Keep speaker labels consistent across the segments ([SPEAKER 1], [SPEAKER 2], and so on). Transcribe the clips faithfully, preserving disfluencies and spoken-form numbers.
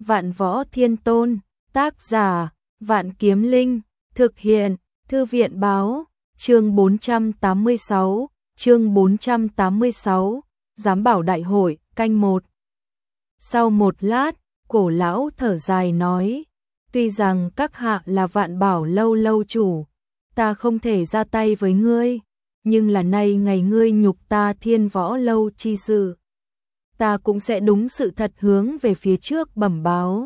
[SPEAKER 1] Vạn Võ Thiên Tôn, tác giả, Vạn Kiếm Linh, thực hiện, Thư viện báo, chương bốn trăm tám mươi sáu, chương bốn trăm tám mươi sáu, Giám bảo đại hội, canh một. Sau một lát, Cổ lão thở dài nói, tuy rằng các hạ là Vạn Bảo lâu lâu chủ, ta không thể ra tay với ngươi, nhưng là nay ngày ngươi nhục ta Thiên Võ lâu chi sự, ta cũng sẽ đúng sự thật hướng về phía trước bẩm báo.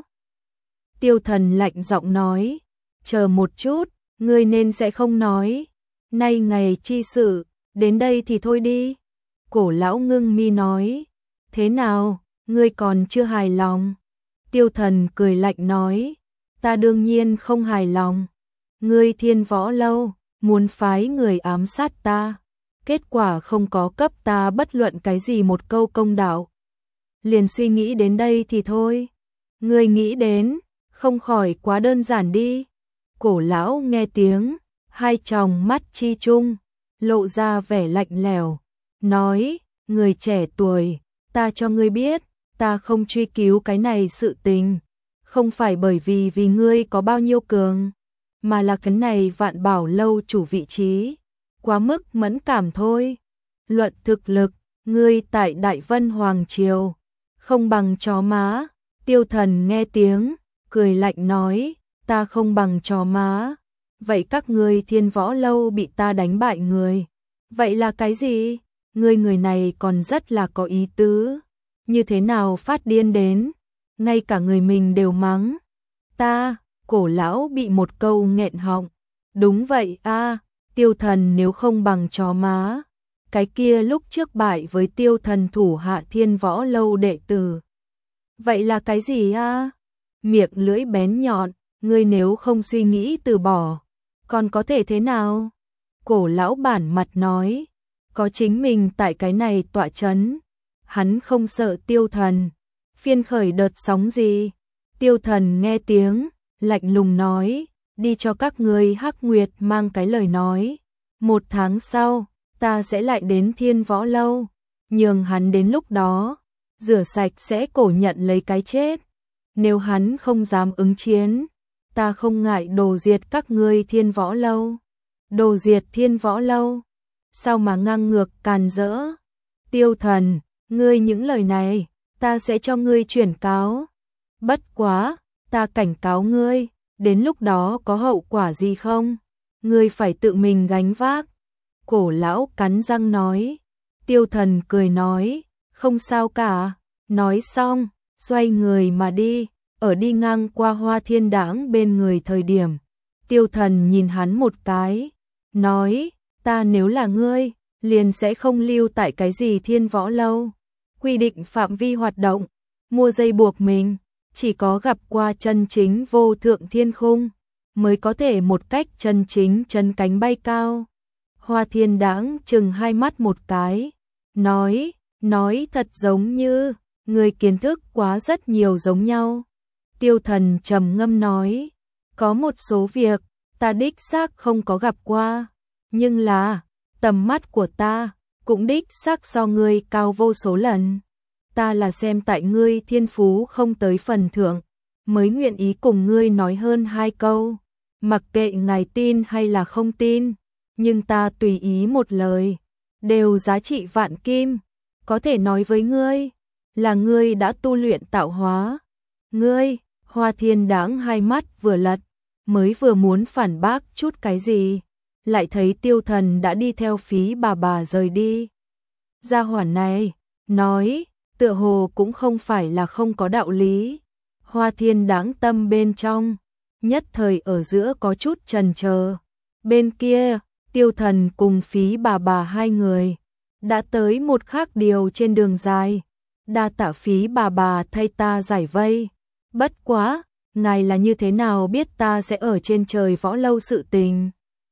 [SPEAKER 1] Tiêu Thần lạnh giọng nói, chờ một chút, ngươi nên sẽ không nói, nay ngày chi sự, đến đây thì thôi đi. Cổ lão ngưng mi nói, thế nào, ngươi còn chưa hài lòng? Tiêu Thần cười lạnh nói, ta đương nhiên không hài lòng. Ngươi Thiên Võ lâu, muốn phái người ám sát ta, kết quả không có cấp ta bất luận cái gì một câu công đạo. Liền suy nghĩ đến đây thì thôi. Ngươi nghĩ đến, không khỏi quá đơn giản đi. Cổ lão nghe tiếng, hai tròng mắt chi chung, lộ ra vẻ lạnh lẽo, nói, người trẻ tuổi, ta cho ngươi biết, ta không truy cứu cái này sự tình, không phải bởi vì vì ngươi có bao nhiêu cường, mà là cái này Vạn Bảo lâu chủ vị trí, quá mức mẫn cảm thôi. Luận thực lực, ngươi tại Đại Vân Hoàng Triều, không bằng chó má. Tiêu Thần nghe tiếng, cười lạnh nói, ta không bằng chó má, vậy các ngươi Thiên Võ lâu bị ta đánh bại người, vậy là cái gì? Ngươi người này còn rất là có ý tứ, như thế nào phát điên đến, ngay cả người mình đều mắng. Ta, Cổ lão bị một câu nghẹn họng, đúng vậy a, Tiêu Thần nếu không bằng chó má, cái kia lúc trước bại với Tiêu Thần thủ hạ Thiên Võ lâu đệ tử. Vậy là cái gì a? Miệng lưỡi bén nhọn, ngươi nếu không suy nghĩ từ bỏ, còn có thể thế nào? Cổ lão bản mặt nói, có chính mình tại cái này tọa chấn, hắn không sợ Tiêu Thần, phiên khởi đợt sóng gì? Tiêu Thần nghe tiếng, lạnh lùng nói, đi cho các ngươi Hắc Nguyệt mang cái lời nói, một tháng sau, ta sẽ lại đến Thiên Võ lâu, nhường hắn đến lúc đó, rửa sạch sẽ cổ nhận lấy cái chết. Nếu hắn không dám ứng chiến, ta không ngại đồ diệt các ngươi Thiên Võ lâu. Đồ diệt Thiên Võ lâu? Sao mà ngang ngược càn rỡ? Tiêu Thần, ngươi những lời này, ta sẽ cho ngươi chuyển cáo. Bất quá, ta cảnh cáo ngươi, đến lúc đó có hậu quả gì không? Ngươi phải tự mình gánh vác. Cổ lão cắn răng nói. Tiêu Thần cười nói, không sao cả. Nói xong, xoay người mà đi, ở đi ngang qua Hoa Thiên Đãng bên người thời điểm. Tiêu Thần nhìn hắn một cái, nói, ta nếu là ngươi, liền sẽ không lưu tại cái gì Thiên Võ lâu. Quy định phạm vi hoạt động, mua dây buộc mình, chỉ có gặp qua chân chính vô thượng thiên khung, mới có thể một cách chân chính chân cánh bay cao. Hoa Thiên Đãng chừng hai mắt một cái, nói, nói thật giống như, người kiến thức quá rất nhiều giống nhau. Tiêu Thần trầm ngâm nói, có một số việc, ta đích xác không có gặp qua, nhưng là, tầm mắt của ta, cũng đích xác so ngươi cao vô số lần. Ta là xem tại ngươi thiên phú không tới phần thượng, mới nguyện ý cùng ngươi nói hơn hai câu, mặc kệ ngài tin hay là không tin, nhưng ta tùy ý một lời, đều giá trị vạn kim, có thể nói với ngươi, là ngươi đã tu luyện tạo hóa. Ngươi, Hoa Thiên Đãng hai mắt vừa lật, mới vừa muốn phản bác chút cái gì, lại thấy Tiêu Thần đã đi theo Phí bà bà rời đi. Gia hỏa này, nói, tựa hồ cũng không phải là không có đạo lý. Hoa Thiên Đãng tâm bên trong, nhất thời ở giữa có chút chần chờ. Bên kia, Tiêu Thần cùng Phí bà bà hai người, đã tới một khác điều trên đường dài. Đa tạ Phí bà bà thay ta giải vây. Bất quá, ngài là như thế nào biết ta sẽ ở trên trời võ lâu sự tình?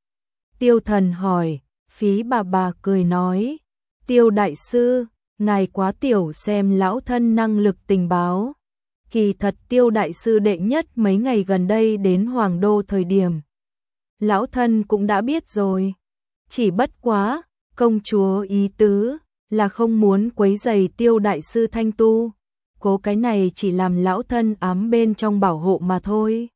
[SPEAKER 1] Tiêu Thần hỏi. Phí bà bà cười nói, Tiêu đại sư, ngài quá tiểu xem lão thân năng lực tình báo. Kỳ thật Tiêu đại sư đệ nhất mấy ngày gần đây đến Hoàng Đô thời điểm, lão thân cũng đã biết rồi. Chỉ bất quá, công chúa ý tứ là không muốn quấy rầy Tiêu đại sư thanh tu. cố cái này chỉ làm lão thân ám bên trong bảo hộ mà thôi.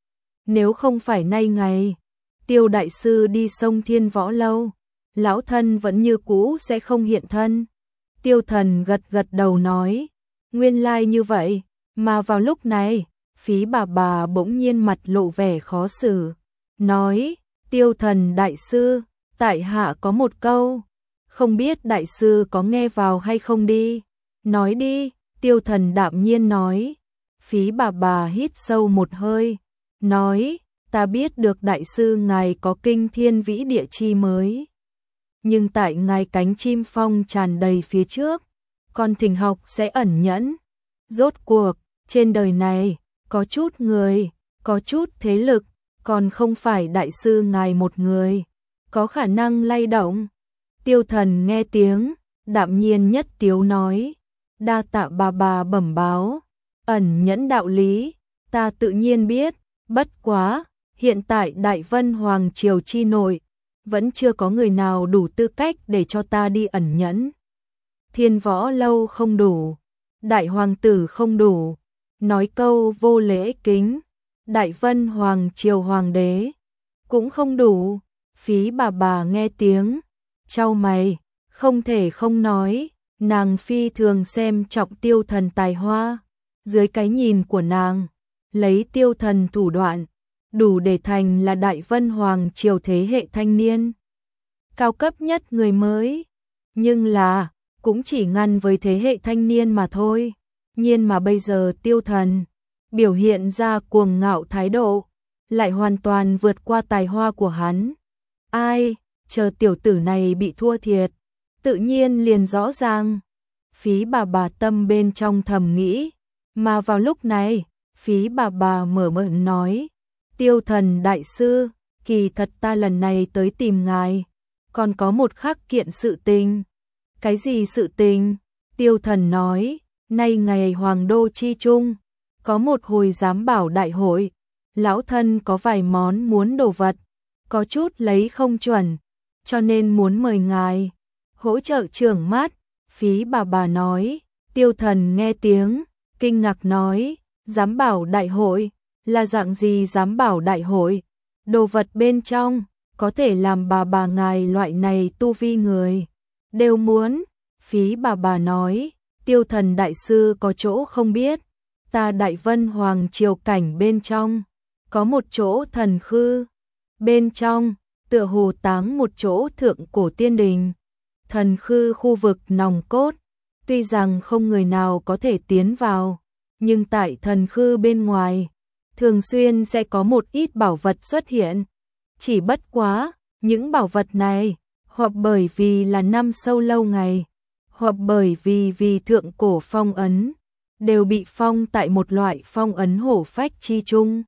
[SPEAKER 1] Nếu không phải nay ngày, Tiêu đại sư đi sông Thiên Võ Lâu, lão thân vẫn như cũ sẽ không hiện thân. Tiêu Thần gật gật đầu nói, nguyên lai như vậy, mà vào lúc này, Phí bà bà bỗng nhiên mặt lộ vẻ khó xử, nói, Tiêu Thần đại sư, tại hạ có một câu, không biết đại sư có nghe vào hay không đi. Nói đi, Tiêu Thần đạm nhiên nói. Phí bà bà hít sâu một hơi, nói, ta biết được đại sư ngài có kinh thiên vĩ địa chi mới. Nhưng tại ngài cánh chim phong tràn đầy phía trước, con thỉnh học sẽ ẩn nhẫn. Rốt cuộc, trên đời này, có chút người, có chút thế lực, còn không phải đại sư ngài một người, có khả năng lay động. Tiêu Thần nghe tiếng, đạm nhiên nhất tiếu nói, đa tạ bà bà bẩm báo, ẩn nhẫn đạo lý, ta tự nhiên biết, bất quá, hiện tại Đại Vân Hoàng Triều chi nội, vẫn chưa có người nào đủ tư cách để cho ta đi ẩn nhẫn. Thiên Võ Lâu không đủ, Đại Hoàng tử không đủ, nói câu vô lễ kính, Đại Vân Hoàng Triều Hoàng đế cũng không đủ. Phí bà bà nghe tiếng, chau mày, không thể không nói, nàng phi thường xem trọng Tiêu Thần tài hoa, dưới cái nhìn của nàng, lấy Tiêu Thần thủ đoạn, đủ để thành là Đại Vân Hoàng Triều thế hệ thanh niên cao cấp nhất người mới, nhưng là cũng chỉ ngăn với thế hệ thanh niên mà thôi. Nhiên mà bây giờ Tiêu Thần biểu hiện ra cuồng ngạo thái độ, lại hoàn toàn vượt qua tài hoa của hắn. Ai, chờ tiểu tử này bị thua thiệt, tự nhiên liền rõ ràng. Phí bà bà tâm bên trong thầm nghĩ, mà vào lúc này, Phí bà bà mở miệng nói, Tiêu Thần đại sư, kỳ thật ta lần này tới tìm ngài, còn có một khắc kiện sự tình. Cái gì sự tình? Tiêu Thần nói, nay ngày Hoàng đô chi trung, có một hồi giám bảo đại hội, lão thân có vài món muốn đồ vật, có chút lấy không chuẩn, cho nên muốn mời ngài hỗ trợ trưởng mắt. Phí bà bà nói. Tiêu Thần nghe tiếng, kinh ngạc nói, giám bảo đại hội, là dạng gì giám bảo đại hội? Đồ vật bên trong, có thể làm bà bà ngài loại này tu vi người đều muốn. Phí bà bà nói, Tiêu Thần đại sư có chỗ không biết, ta Đại Vân Hoàng Triều cảnh bên trong, có một chỗ thần khư, bên trong, tựa hồ táng một chỗ thượng cổ tiên đình. Thần khư khu vực nòng cốt, tuy rằng không người nào có thể tiến vào, nhưng tại thần khư bên ngoài, thường xuyên sẽ có một ít bảo vật xuất hiện. Chỉ bất quá, những bảo vật này, hoặc bởi vì là năm sâu lâu ngày, hoặc bởi vì vì thượng cổ phong ấn, đều bị phong tại một loại phong ấn hổ phách chi chung.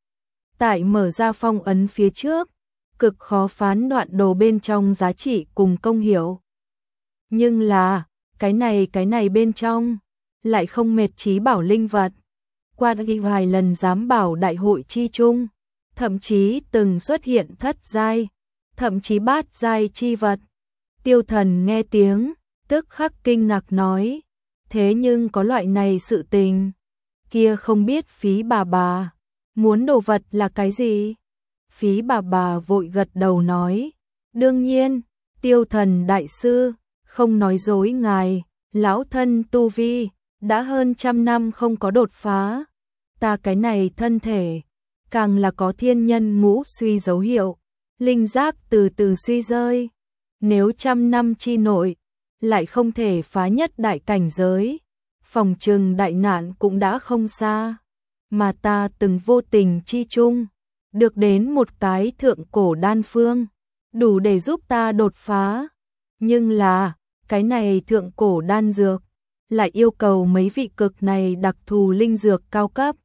[SPEAKER 1] Tại mở ra phong ấn phía trước, cực khó phán đoạn đồ bên trong giá trị cùng công hiệu. Nhưng là, cái này cái này bên trong, lại không mệt trí bảo linh vật. Qua vài lần giám bảo đại hội chi chung, thậm chí từng xuất hiện thất giai, thậm chí bát giai chi vật. Tiêu Thần nghe tiếng, tức khắc kinh ngạc nói, thế nhưng có loại này sự tình, kia không biết Phí bà bà muốn đồ vật là cái gì? Phí bà bà vội gật đầu nói, đương nhiên, Tiêu Thần đại sư, không nói dối ngài, lão thân tu vi, đã hơn trăm năm không có đột phá. Ta cái này thân thể, càng là có thiên nhân ngũ suy dấu hiệu, linh giác từ từ suy rơi. Nếu trăm năm chi nội, lại không thể phá nhất đại cảnh giới, phòng trừng đại nạn cũng đã không xa. Mà ta từng vô tình chi chung, được đến một cái thượng cổ đan phương, đủ để giúp ta đột phá. Nhưng là, cái này thượng cổ đan dược, lại yêu cầu mấy vị cực này đặc thù linh dược cao cấp.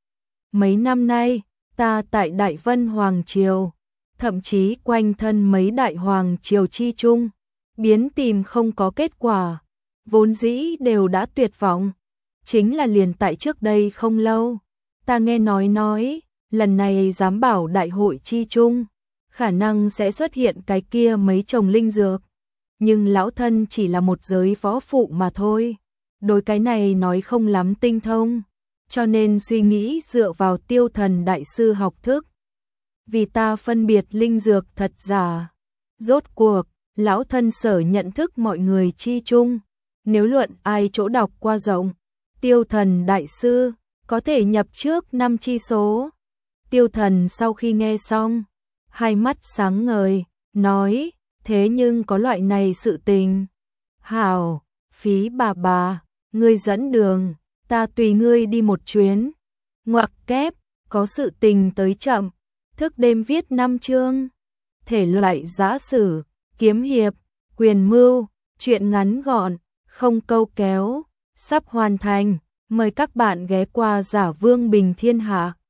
[SPEAKER 1] Mấy năm nay, ta tại Đại Vân Hoàng Triều, thậm chí quanh thân mấy đại hoàng triều chi chung, biến tìm không có kết quả, vốn dĩ đều đã tuyệt vọng. Chính là liền tại trước đây không lâu, ta nghe nói nói, lần này giám bảo đại hội chi chung, khả năng sẽ xuất hiện cái kia mấy chồng linh dược. Nhưng lão thân chỉ là một giới võ phụ mà thôi, đối cái này nói không lắm tinh thông, cho nên suy nghĩ dựa vào Tiêu Thần đại sư học thức. Vì ta phân biệt linh dược thật giả. Rốt cuộc, lão thân sở nhận thức mọi người chi chung. Nếu luận ai chỗ đọc qua rộng, Tiêu Thần đại sư có thể nhập trước năm chi số. Tiêu Thần sau khi nghe xong, hai mắt sáng ngời, nói, thế nhưng có loại này sự tình. Hảo, Phí bà bà, ngươi dẫn đường, ta tùy ngươi đi một chuyến. Ngoặc kép, có sự tình tới chậm, thức đêm viết năm chương. Thể loại giã sử, kiếm hiệp, quyền mưu, truyện ngắn gọn, không câu kéo, sắp hoàn thành. Mời các bạn ghé qua Giả Vương Bình Thiên Hạ.